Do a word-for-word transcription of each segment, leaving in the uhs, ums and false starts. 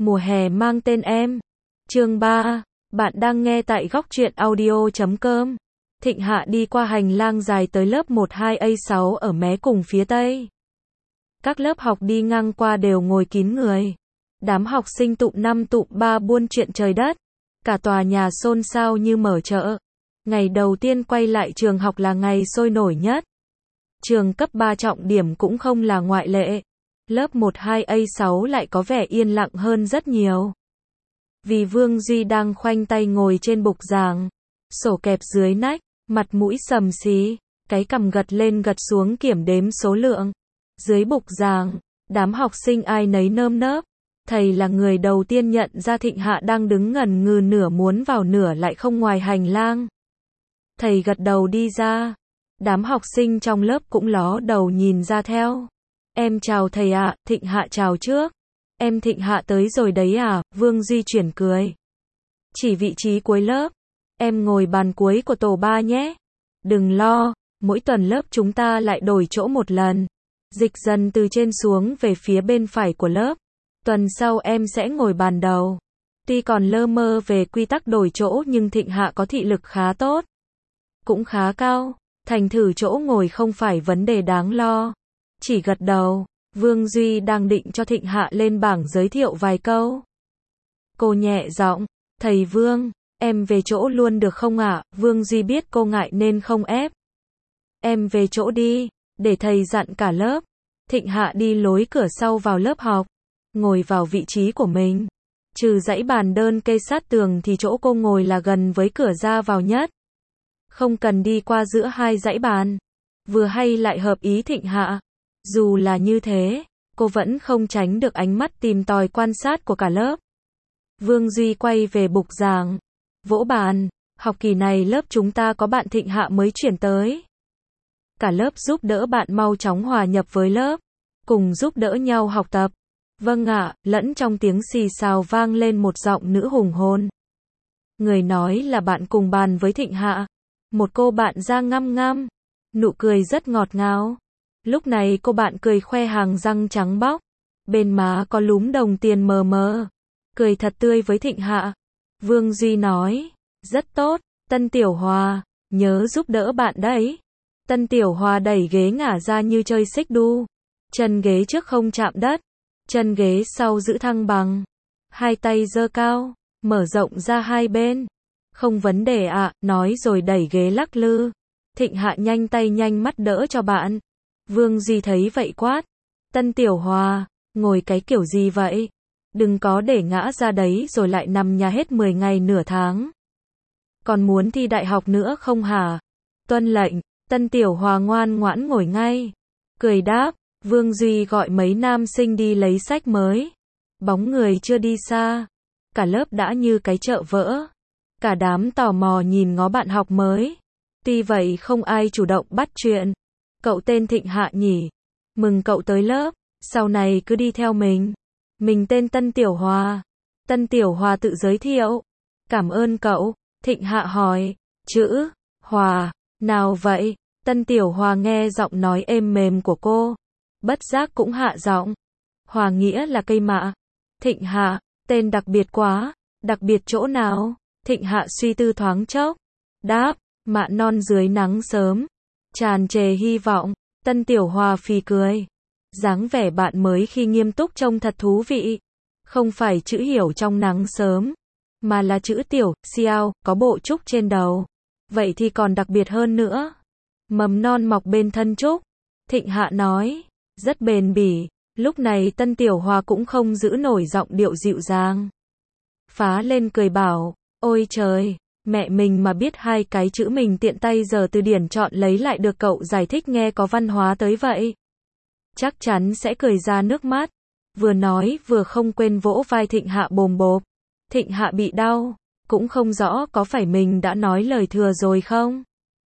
Mùa hè mang tên em. Chương ba. Bạn đang nghe tại góc truyện audio chấm com. Thịnh Hạ đi qua hành lang dài tới lớp một hai A sáu ở mé cùng phía tây. Các lớp học đi ngang qua đều ngồi kín người. Đám học sinh tụm năm tụm ba buôn chuyện trời đất. Cả tòa nhà xôn xao như mở chợ. Ngày đầu tiên quay lại trường học là ngày sôi nổi nhất. Trường cấp ba trọng điểm cũng không là ngoại lệ. Lớp một hai A sáu lại có vẻ yên lặng hơn rất nhiều. Vì Vương Duy đang khoanh tay ngồi trên bục giảng, sổ kẹp dưới nách, mặt mũi xầm xí, cái cằm gật lên gật xuống kiểm đếm số lượng. Dưới bục giảng, đám học sinh ai nấy nơm nớp. Thầy là người đầu tiên nhận ra Thịnh Hạ đang đứng ngần ngừ nửa muốn vào nửa lại không ngoài hành lang. Thầy gật đầu đi ra. Đám học sinh trong lớp cũng ló đầu nhìn ra theo. Em chào thầy ạ, Thịnh Hạ chào trước. Em Thịnh Hạ tới rồi đấy à, Vương Duy chuyển cười. Chỉ vị trí cuối lớp. Em ngồi bàn cuối của tổ ba nhé. Đừng lo, mỗi tuần lớp chúng ta lại đổi chỗ một lần. Dịch dần từ trên xuống về phía bên phải của lớp. Tuần sau em sẽ ngồi bàn đầu. Tuy còn lơ mơ về quy tắc đổi chỗ nhưng Thịnh Hạ có thị lực khá tốt. Cũng khá cao. Thành thử chỗ ngồi không phải vấn đề đáng lo. Chỉ gật đầu. Vương Duy đang định cho Thịnh Hạ lên bảng giới thiệu vài câu. Cô nhẹ giọng, thầy Vương, em về chỗ luôn được không ạ? Vương Duy biết cô ngại nên không ép. Em về chỗ đi, để thầy dặn cả lớp. Thịnh Hạ đi lối cửa sau vào lớp học, ngồi vào vị trí của mình. Trừ dãy bàn đơn kê sát tường thì chỗ cô ngồi là gần với cửa ra vào nhất. Không cần đi qua giữa hai dãy bàn. Vừa hay lại hợp ý Thịnh Hạ. Dù là như thế, cô vẫn không tránh được ánh mắt tìm tòi quan sát của cả lớp. Vương Duy quay về bục giảng, vỗ bàn, học kỳ này lớp chúng ta có bạn Thịnh Hạ mới chuyển tới. Cả lớp giúp đỡ bạn mau chóng hòa nhập với lớp, cùng giúp đỡ nhau học tập. Vâng ạ, lẫn trong tiếng xì xào vang lên một giọng nữ hùng hồn. Người nói là bạn cùng bàn với Thịnh Hạ. Một cô bạn da ngăm ngăm, nụ cười rất ngọt ngào. Lúc này cô bạn cười khoe hàng răng trắng bóc, bên má có lúm đồng tiền mờ mờ, cười thật tươi với Thịnh Hạ. Vương Duy nói, rất tốt, Tân Tiểu Hòa, nhớ giúp đỡ bạn đấy. Tân Tiểu Hòa đẩy ghế ngả ra như chơi xích đu, chân ghế trước không chạm đất, chân ghế sau giữ thăng bằng, hai tay giơ cao, mở rộng ra hai bên. Không vấn đề ạ, à, nói rồi đẩy ghế lắc lư. Thịnh Hạ nhanh tay nhanh mắt đỡ cho bạn. Vương Duy thấy vậy quát. Tân Tiểu Hòa, ngồi cái kiểu gì vậy? Đừng có để ngã ra đấy rồi lại nằm nhà hết mười ngày nửa tháng. Còn muốn thi đại học nữa không hả? Tuân lệnh, Tân Tiểu Hòa ngoan ngoãn ngồi ngay. Cười đáp, Vương Duy gọi mấy nam sinh đi lấy sách mới. Bóng người chưa đi xa. Cả lớp đã như cái chợ vỡ. Cả đám tò mò nhìn ngó bạn học mới. Tuy vậy không ai chủ động bắt chuyện. Cậu tên Thịnh Hạ nhỉ? Mừng cậu tới lớp, sau này cứ đi theo mình. Mình tên Tân Tiểu Hòa. Tân Tiểu Hòa tự giới thiệu. Cảm ơn cậu, Thịnh Hạ hỏi. Chữ, Hòa, nào vậy? Tân Tiểu Hòa nghe giọng nói êm mềm của cô. Bất giác cũng hạ giọng. Hòa nghĩa là cây mạ. Thịnh Hạ, tên đặc biệt quá. Đặc biệt chỗ nào? Thịnh Hạ suy tư thoáng chốc. Đáp, mạ non dưới nắng sớm. Tràn trề hy vọng. Tân Tiểu Hòa phì cười. Dáng vẻ bạn mới khi nghiêm túc trông thật thú vị. Không phải chữ hiểu trong nắng sớm, mà là chữ tiểu, xiao, có bộ trúc trên đầu. Vậy thì còn đặc biệt hơn nữa. Mầm non mọc bên thân trúc. Thịnh Hạ nói. Rất bền bỉ. Lúc này Tân Tiểu Hòa cũng không giữ nổi giọng điệu dịu dàng. Phá lên cười bảo. Ôi trời, mẹ mình mà biết hai cái chữ mình tiện tay giờ từ điển chọn lấy lại được cậu giải thích nghe có văn hóa tới vậy. Chắc chắn sẽ cười ra nước mắt. Vừa nói vừa không quên vỗ vai Thịnh Hạ bồm bộp. Thịnh Hạ bị đau, cũng không rõ có phải mình đã nói lời thừa rồi không.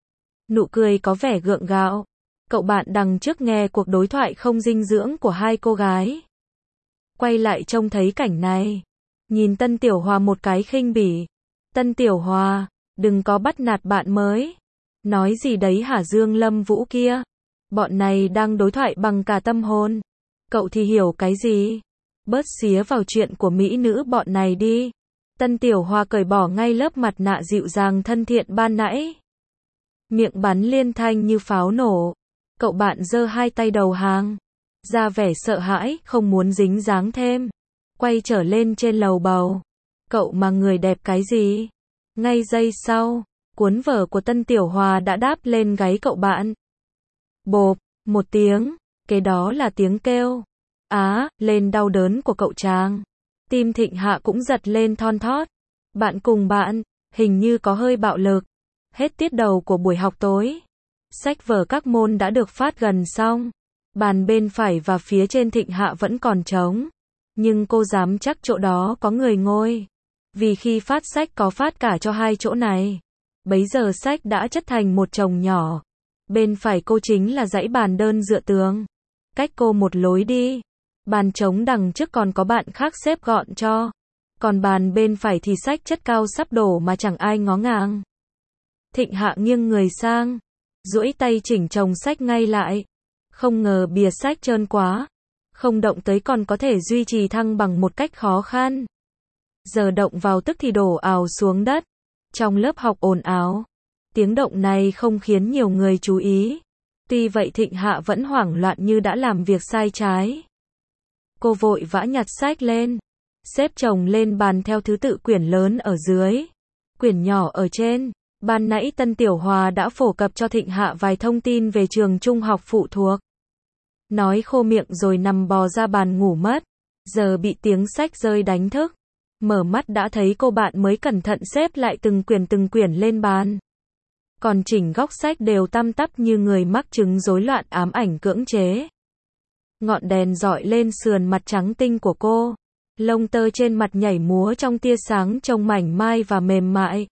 Nụ cười có vẻ gượng gạo. Cậu bạn đằng trước nghe cuộc đối thoại không dinh dưỡng của hai cô gái. Quay lại trông thấy cảnh này. Nhìn Tân Tiểu Hòa một cái khinh bỉ. Tân Tiểu Hòa, đừng có bắt nạt bạn mới. Nói gì đấy hả Dương Lâm Vũ kia? Bọn này đang đối thoại bằng cả tâm hồn. Cậu thì hiểu cái gì? Bớt xía vào chuyện của mỹ nữ bọn này đi. Tân Tiểu Hoa cởi bỏ ngay lớp mặt nạ dịu dàng thân thiện ban nãy. Miệng bắn liên thanh như pháo nổ. Cậu bạn giơ hai tay đầu hàng. Ra vẻ sợ hãi, không muốn dính dáng thêm. Quay trở lên trên lầu bầu. Cậu mà người đẹp cái gì? Ngay giây sau, cuốn vở của Tân Tiểu Hoa đã đáp lên gáy cậu bạn. Bộp, một tiếng, kế đó là tiếng kêu. Á, lên đau đớn của cậu chàng. Tim Thịnh Hạ cũng giật lên thon thót. Bạn cùng bạn, hình như có hơi bạo lực. Hết tiết đầu của buổi học tối. Sách vở các môn đã được phát gần xong. Bàn bên phải và phía trên Thịnh Hạ vẫn còn trống. Nhưng cô dám chắc chỗ đó có người ngồi. Vì khi phát sách có phát cả cho hai chỗ này. Bấy giờ sách đã chất thành một chồng nhỏ. Bên phải cô chính là dãy bàn đơn dựa tường. Cách cô một lối đi. Bàn trống đằng trước còn có bạn khác xếp gọn cho. Còn bàn bên phải thì sách chất cao sắp đổ mà chẳng ai ngó ngàng. Thịnh Hạ nghiêng người sang. Duỗi tay chỉnh chồng sách ngay lại. Không ngờ bìa sách trơn quá. Không động tới còn có thể duy trì thăng bằng một cách khó khăn. Giờ động vào tức thì đổ ào xuống đất. Trong lớp học ồn ào. Tiếng động này không khiến nhiều người chú ý. Tuy vậy Thịnh Hạ vẫn hoảng loạn như đã làm việc sai trái. Cô vội vã nhặt sách lên. Xếp chồng lên bàn theo thứ tự quyển lớn ở dưới. Quyển nhỏ ở trên. Ban nãy Tân Tiểu Hoa đã phổ cập cho Thịnh Hạ vài thông tin về trường trung học phụ thuộc. Nói khô miệng rồi nằm bò ra bàn ngủ mất. Giờ bị tiếng sách rơi đánh thức. Mở mắt đã thấy cô bạn mới cẩn thận xếp lại từng quyển từng quyển lên bàn. Còn chỉnh góc sách đều tăm tắp như người mắc chứng rối loạn ám ảnh cưỡng chế. Ngọn đèn dọi lên sườn mặt trắng tinh của cô. Lông tơ trên mặt nhảy múa trong tia sáng trông mảnh mai và mềm mại.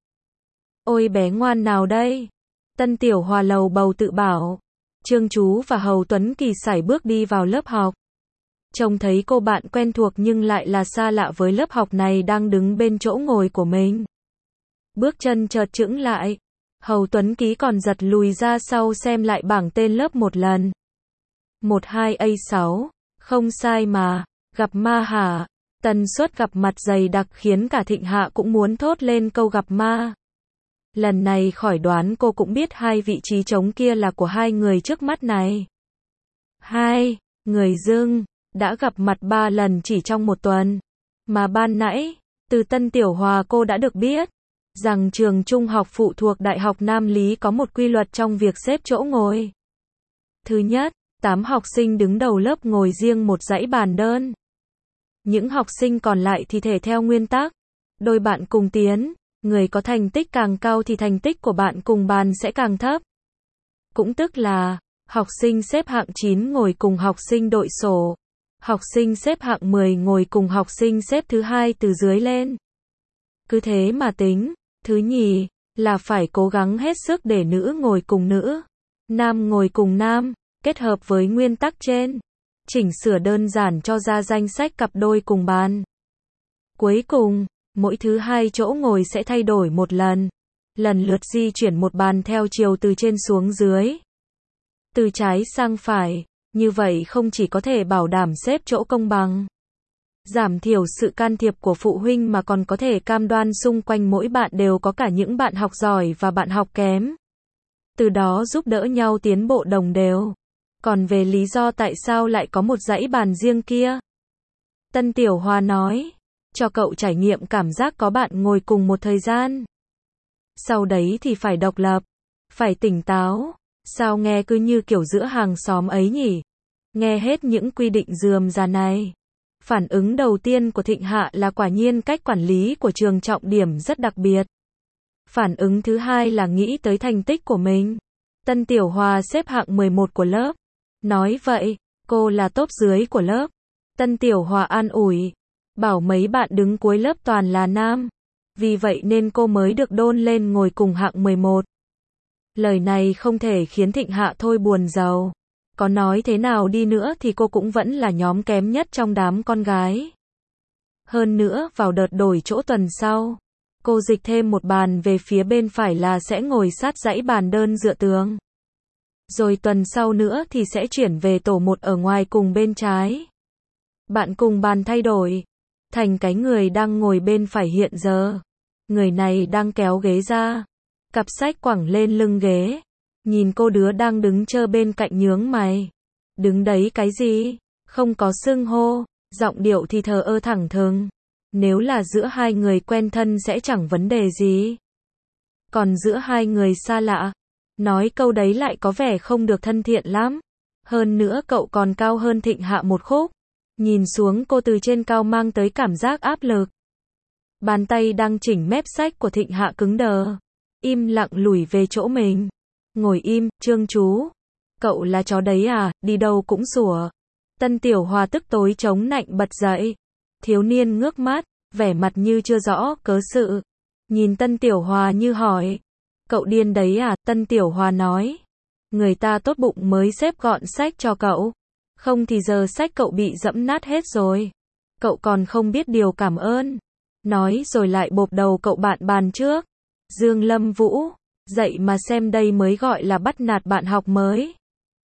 Ôi bé ngoan nào đây? Tân Tiểu Hoa lầu bầu tự bảo. Trương Chú và Hầu Tuấn Kỳ sải bước đi vào lớp học. Trông thấy cô bạn quen thuộc nhưng lại là xa lạ với lớp học này đang đứng bên chỗ ngồi của mình. Bước chân chợt chững lại. Hầu Tuấn Ký còn giật lùi ra sau xem lại bảng tên lớp một lần. một hai A sáu, không sai mà, gặp ma hả? Tần suất gặp mặt dày đặc khiến cả Thịnh Hạ cũng muốn thốt lên câu gặp ma. Lần này khỏi đoán cô cũng biết hai vị trí trống kia là của hai người trước mắt này. Hai người dưng, đã gặp mặt ba lần chỉ trong một tuần. Mà ban nãy, từ Tân Tiểu Hoa cô đã được biết, rằng trường trung học phụ thuộc Đại học Nam Lý có một quy luật trong việc xếp chỗ ngồi. Thứ nhất, tám học sinh đứng đầu lớp ngồi riêng một dãy bàn đơn. Những học sinh còn lại thì thể theo nguyên tắc, đôi bạn cùng tiến, người có thành tích càng cao thì thành tích của bạn cùng bàn sẽ càng thấp. Cũng tức là, học sinh xếp hạng chín ngồi cùng học sinh đội sổ. Học sinh xếp hạng mười ngồi cùng học sinh xếp thứ hai từ dưới lên. Cứ thế mà tính. Thứ nhì, là phải cố gắng hết sức để nữ ngồi cùng nữ, nam ngồi cùng nam, kết hợp với nguyên tắc trên. Chỉnh sửa đơn giản cho ra danh sách cặp đôi cùng bàn. Cuối cùng, mỗi thứ hai chỗ ngồi sẽ thay đổi một lần. Lần lượt di chuyển một bàn theo chiều từ trên xuống dưới. Từ trái sang phải, như vậy không chỉ có thể bảo đảm xếp chỗ công bằng, giảm thiểu sự can thiệp của phụ huynh mà còn có thể cam đoan xung quanh mỗi bạn đều có cả những bạn học giỏi và bạn học kém. Từ đó giúp đỡ nhau tiến bộ đồng đều. Còn về lý do tại sao lại có một dãy bàn riêng kia, Tân Tiểu Hoa nói, cho cậu trải nghiệm cảm giác có bạn ngồi cùng một thời gian. Sau đấy thì phải độc lập, phải tỉnh táo. Sao nghe cứ như kiểu giữa hàng xóm ấy nhỉ? Nghe hết những quy định rườm rà này. Phản ứng đầu tiên của Thịnh Hạ là quả nhiên cách quản lý của trường trọng điểm rất đặc biệt. Phản ứng thứ hai là nghĩ tới thành tích của mình. Tân Tiểu Hoa xếp hạng mười một của lớp. Nói vậy, cô là top dưới của lớp. Tân Tiểu Hoa an ủi, bảo mấy bạn đứng cuối lớp toàn là nam. Vì vậy nên cô mới được đôn lên ngồi cùng hạng mười một. Lời này không thể khiến Thịnh Hạ thôi buồn rầu. Có nói thế nào đi nữa thì cô cũng vẫn là nhóm kém nhất trong đám con gái. Hơn nữa, vào đợt đổi chỗ tuần sau, cô dịch thêm một bàn về phía bên phải là sẽ ngồi sát dãy bàn đơn dựa tường. Rồi tuần sau nữa thì sẽ chuyển về tổ một ở ngoài cùng bên trái. Bạn cùng bàn thay đổi. Thành cái người đang ngồi bên phải hiện giờ. Người này đang kéo ghế ra. Cặp sách quẳng lên lưng ghế. Nhìn cô đứa đang đứng chơ bên cạnh nhướng mày. Đứng đấy cái gì? Không có xưng hô. Giọng điệu thì thờ ơ thẳng thừng. Nếu là giữa hai người quen thân sẽ chẳng vấn đề gì. Còn giữa hai người xa lạ, nói câu đấy lại có vẻ không được thân thiện lắm. Hơn nữa cậu còn cao hơn Thịnh Hạ một khúc. Nhìn xuống cô từ trên cao mang tới cảm giác áp lực. Bàn tay đang chỉnh mép sách của Thịnh Hạ cứng đờ. Im lặng lủi về chỗ mình. Ngồi im, Trương chú. Cậu là chó đấy à, đi đâu cũng sủa. Tân Tiểu Hòa tức tối chống nạnh bật dậy. Thiếu niên ngước mắt, vẻ mặt như chưa rõ cớ sự. Nhìn Tân Tiểu Hòa như hỏi. Cậu điên đấy à, Tân Tiểu Hòa nói. Người ta tốt bụng mới xếp gọn sách cho cậu. Không thì giờ sách cậu bị dẫm nát hết rồi. Cậu còn không biết điều cảm ơn. Nói rồi lại bộp đầu cậu bạn bàn trước. Dương Lâm Vũ, dậy mà xem đây mới gọi là bắt nạt bạn học mới.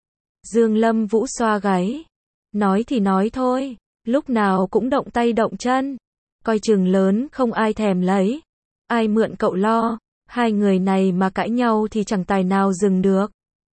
Dương Lâm Vũ xoa gáy. Nói thì nói thôi, lúc nào cũng động tay động chân. Coi chừng lớn không ai thèm lấy. Ai mượn cậu lo, hai người này mà cãi nhau thì chẳng tài nào dừng được.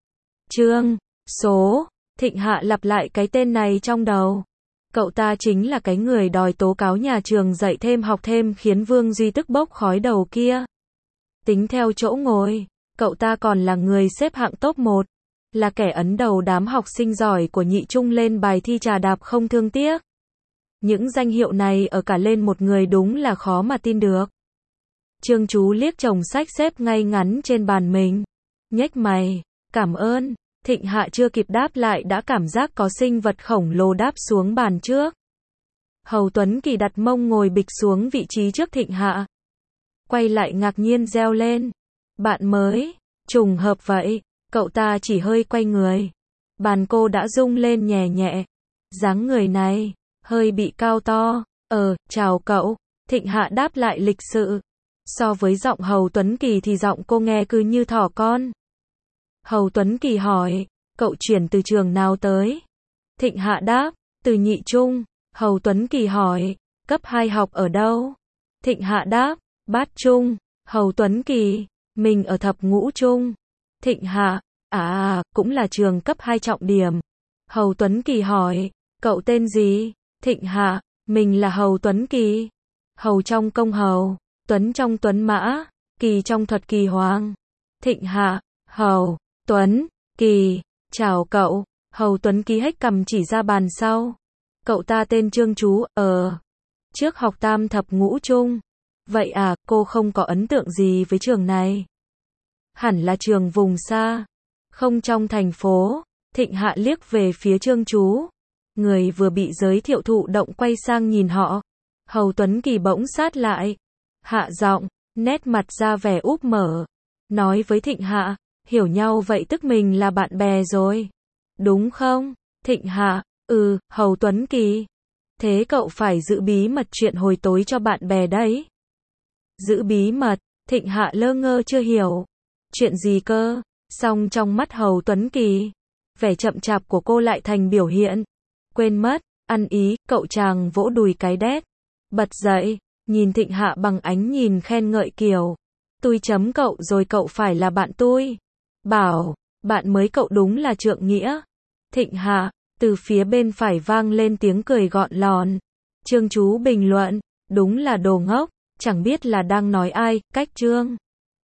Trương, số, Thịnh Hạ lặp lại cái tên này trong đầu. Cậu ta chính là cái người đòi tố cáo nhà trường dạy thêm học thêm khiến Vương Duy tức bốc khói đầu kia. Tính theo chỗ ngồi, cậu ta còn là người xếp hạng top một. Là kẻ ấn đầu đám học sinh giỏi của nhị trung lên bài thi trà đạp không thương tiếc. Những danh hiệu này ở cả lên một người đúng là khó mà tin được. Trương chú liếc chồng sách xếp ngay ngắn trên bàn mình. Nhếch mày, cảm ơn. Thịnh Hạ chưa kịp đáp lại đã cảm giác có sinh vật khổng lồ đáp xuống bàn trước. Hầu Tuấn Kỳ đặt mông ngồi bịch xuống vị trí trước Thịnh Hạ. Quay lại ngạc nhiên reo lên. Bạn mới, trùng hợp vậy. Cậu ta chỉ hơi quay người. Bàn cô đã rung lên nhẹ nhẹ. Dáng người này, hơi bị cao to. Ờ, chào cậu. Thịnh Hạ đáp lại lịch sự. So với giọng Hầu Tuấn Kỳ thì giọng cô nghe cứ như thỏ con. Hầu Tuấn Kỳ hỏi, cậu chuyển từ trường nào tới? Thịnh Hạ đáp, từ nhị trung. Hầu Tuấn Kỳ hỏi, cấp hai học ở đâu? Thịnh Hạ đáp, bát trung. Hầu Tuấn Kỳ, mình ở thập ngũ trung. Thịnh Hạ, à, cũng là trường cấp hai trọng điểm. Hầu Tuấn Kỳ hỏi, cậu tên gì? Thịnh Hạ, mình là Hầu Tuấn Kỳ. Hầu trong công hầu, Tuấn trong Tuấn Mã, Kỳ trong thuật Kỳ Hoàng. Thịnh Hạ, Hầu, Tuấn, Kỳ, chào cậu. Hầu Tuấn Kỳ hếch cầm chỉ ra bàn sau. Cậu ta tên Trương chú, ờ. Trước học tam thập ngũ trung. Vậy à, cô không có ấn tượng gì với trường này. Hẳn là trường vùng xa. Không trong thành phố. Thịnh Hạ liếc về phía Trương chú. Người vừa bị giới thiệu thụ động quay sang nhìn họ. Hầu Tuấn Kỳ bỗng sát lại. Hạ giọng, nét mặt ra vẻ úp mở. Nói với Thịnh Hạ, hiểu nhau vậy tức mình là bạn bè rồi. Đúng không? Thịnh Hạ, ừ, Hầu Tuấn Kỳ. Thế cậu phải giữ bí mật chuyện hồi tối cho bạn bè đấy. Giữ bí mật, Thịnh Hạ lơ ngơ chưa hiểu. Chuyện gì cơ? Xong trong mắt Hầu Tuấn Kỳ, vẻ chậm chạp của cô lại thành biểu hiện. Quên mất, ăn ý, cậu chàng vỗ đùi cái đét. Bật dậy, nhìn Thịnh Hạ bằng ánh nhìn khen ngợi kiểu. Tôi chấm cậu rồi cậu phải là bạn tôi. Bảo, bạn mới cậu đúng là trượng nghĩa. Thịnh Hạ, từ phía bên phải vang lên tiếng cười gọn lòn. Trương chú bình luận, đúng là đồ ngốc, chẳng biết là đang nói ai, cách Trương.